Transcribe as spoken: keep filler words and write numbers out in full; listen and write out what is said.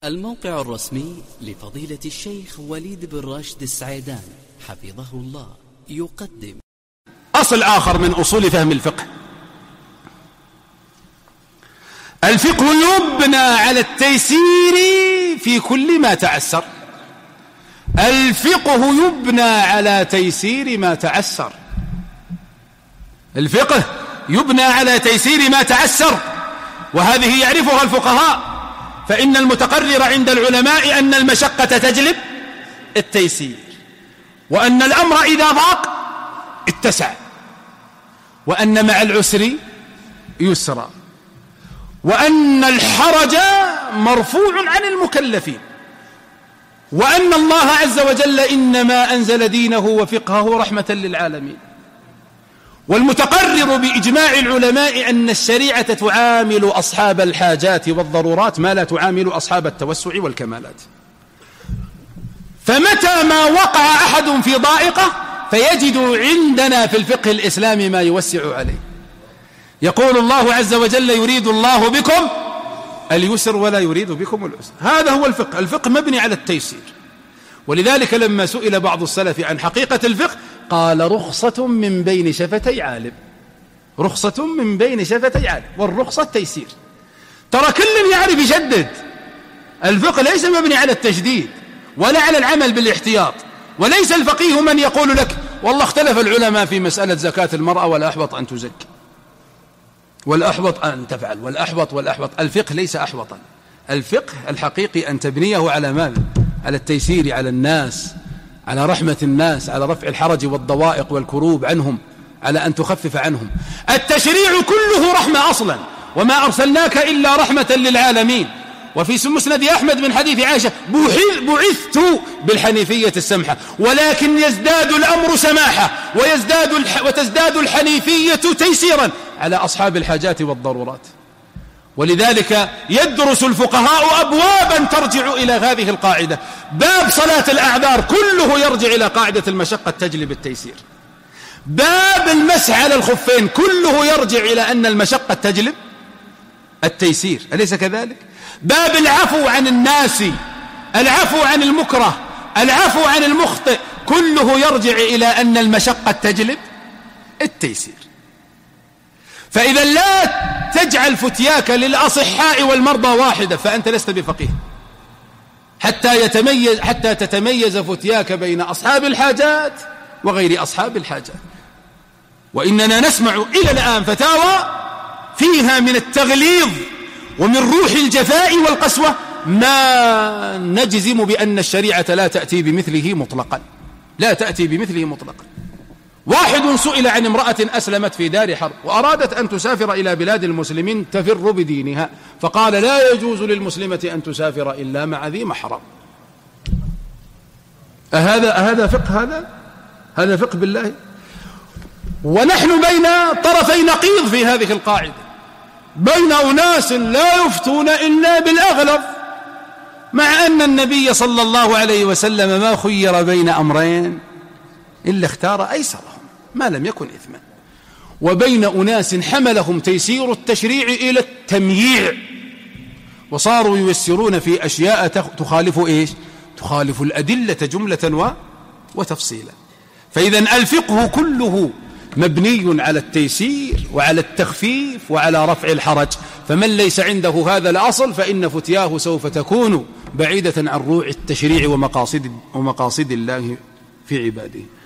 الموقع الرسمي لفضيلة الشيخ وليد بن راشد السعيدان حفظه الله يقدم أصل آخر من أصول فهم الفقه. الفقه يبنى على التيسير في كل ما تعسر. الفقه يبنى على تيسير ما تعسر. الفقه يبنى على تيسير ما تعسر، وهذه يعرفها الفقهاء، فإن المتقرر عند العلماء أن المشقة تجلب التيسير، وأن الأمر إذا ضاق اتسع، وأن مع العسر يسرا، وأن الحرج مرفوع عن المكلفين، وأن الله عز وجل إنما أنزل دينه وفقهه رحمة للعالمين. والمتقرر بإجماع العلماء أن الشريعة تعامل أصحاب الحاجات والضرورات ما لا تعامل أصحاب التوسع والكمالات. فمتى ما وقع أحد في ضائقة فيجد عندنا في الفقه الإسلامي ما يوسع عليه. يقول الله عز وجل: يريد الله بكم اليسر ولا يريد بكم العسر. هذا هو الفقه. الفقه مبني على التيسير. ولذلك لما سئل بعض السلف عن حقيقة الفقه قال: رخصة من بين شفتي عالم. رخصة من بين شفتي عالم، والرخصة تيسير. ترى كل يعرف يشدد. الفقه ليس مبني على التشديد ولا على العمل بالاحتياط، وليس الفقيه من يقول لك: والله اختلف العلماء في مسألة زكاة المرأة، والأحوط أن تزكي، والأحوط أن تفعل، والأحوط والأحوط. الفقه ليس أحوطا. الفقه الحقيقي أن تبنيه على ماذا؟ على التيسير على الناس، على رحمة الناس، على رفع الحرج والضوائق والكروب عنهم، على أن تخفف عنهم. التشريع كله رحمة أصلا، وما أرسلناك إلا رحمة للعالمين. وفي مسند أحمد من حديث عائشة: بعثت بالحنيفية السمحة، ولكن يزداد الأمر سماحة، ويزداد الح وتزداد الحنيفية تيسيرا على أصحاب الحاجات والضرورات. ولذلك يدرس الفقهاء أبوابا ترجع إلى هذه القاعدة. باب صلاة الأعذار كله يرجع إلى قاعدة المشقة تجلب التيسير. باب المسح على الخفين كله يرجع إلى أن المشقة تجلب التيسير، أليس كذلك؟ باب العفو عن الناس، العفو عن المكره، العفو عن المخطئ، كله يرجع إلى أن المشقة تجلب التيسير. فإذا لا تجعل فتياك للأصحاء والمرضى واحدة فأنت لست بفقيه، حتى يتميز حتى تتميز فتياك بين أصحاب الحاجات وغير أصحاب الحاجات. وإننا نسمع إلى الآن فتاوى فيها من التغليظ ومن روح الجفاء والقسوة ما نجزم بأن الشريعة لا تأتي بمثله مطلقا، لا تأتي بمثله مطلقا. واحد سئل عن امرأة أسلمت في دار حرب وأرادت أن تسافر إلى بلاد المسلمين تفر بدينها، فقال: لا يجوز للمسلمة أن تسافر إلا مع ذي محرم. أهذا أهذا فقه؟ هذا هذا فقه بالله؟ ونحن بين طرفي نقيض في هذه القاعدة، بين أناس لا يفتون إلا بالأغلظ، مع أن النبي صلى الله عليه وسلم ما خير بين أمرين إلا اختار أيسرهم ما لم يكن إثما. وبين أناس حملهم تيسير التشريع إلى التمييع، وصاروا ييسرون في أشياء تخالف إيش؟ تخالف الأدلة جملة وتفصيلا. فإذا الفقه كله مبني على التيسير وعلى التخفيف وعلى رفع الحرج. فمن ليس عنده هذا الأصل فإن فتياه سوف تكون بعيدة عن روع التشريع ومقاصد, ومقاصد الله في عباده.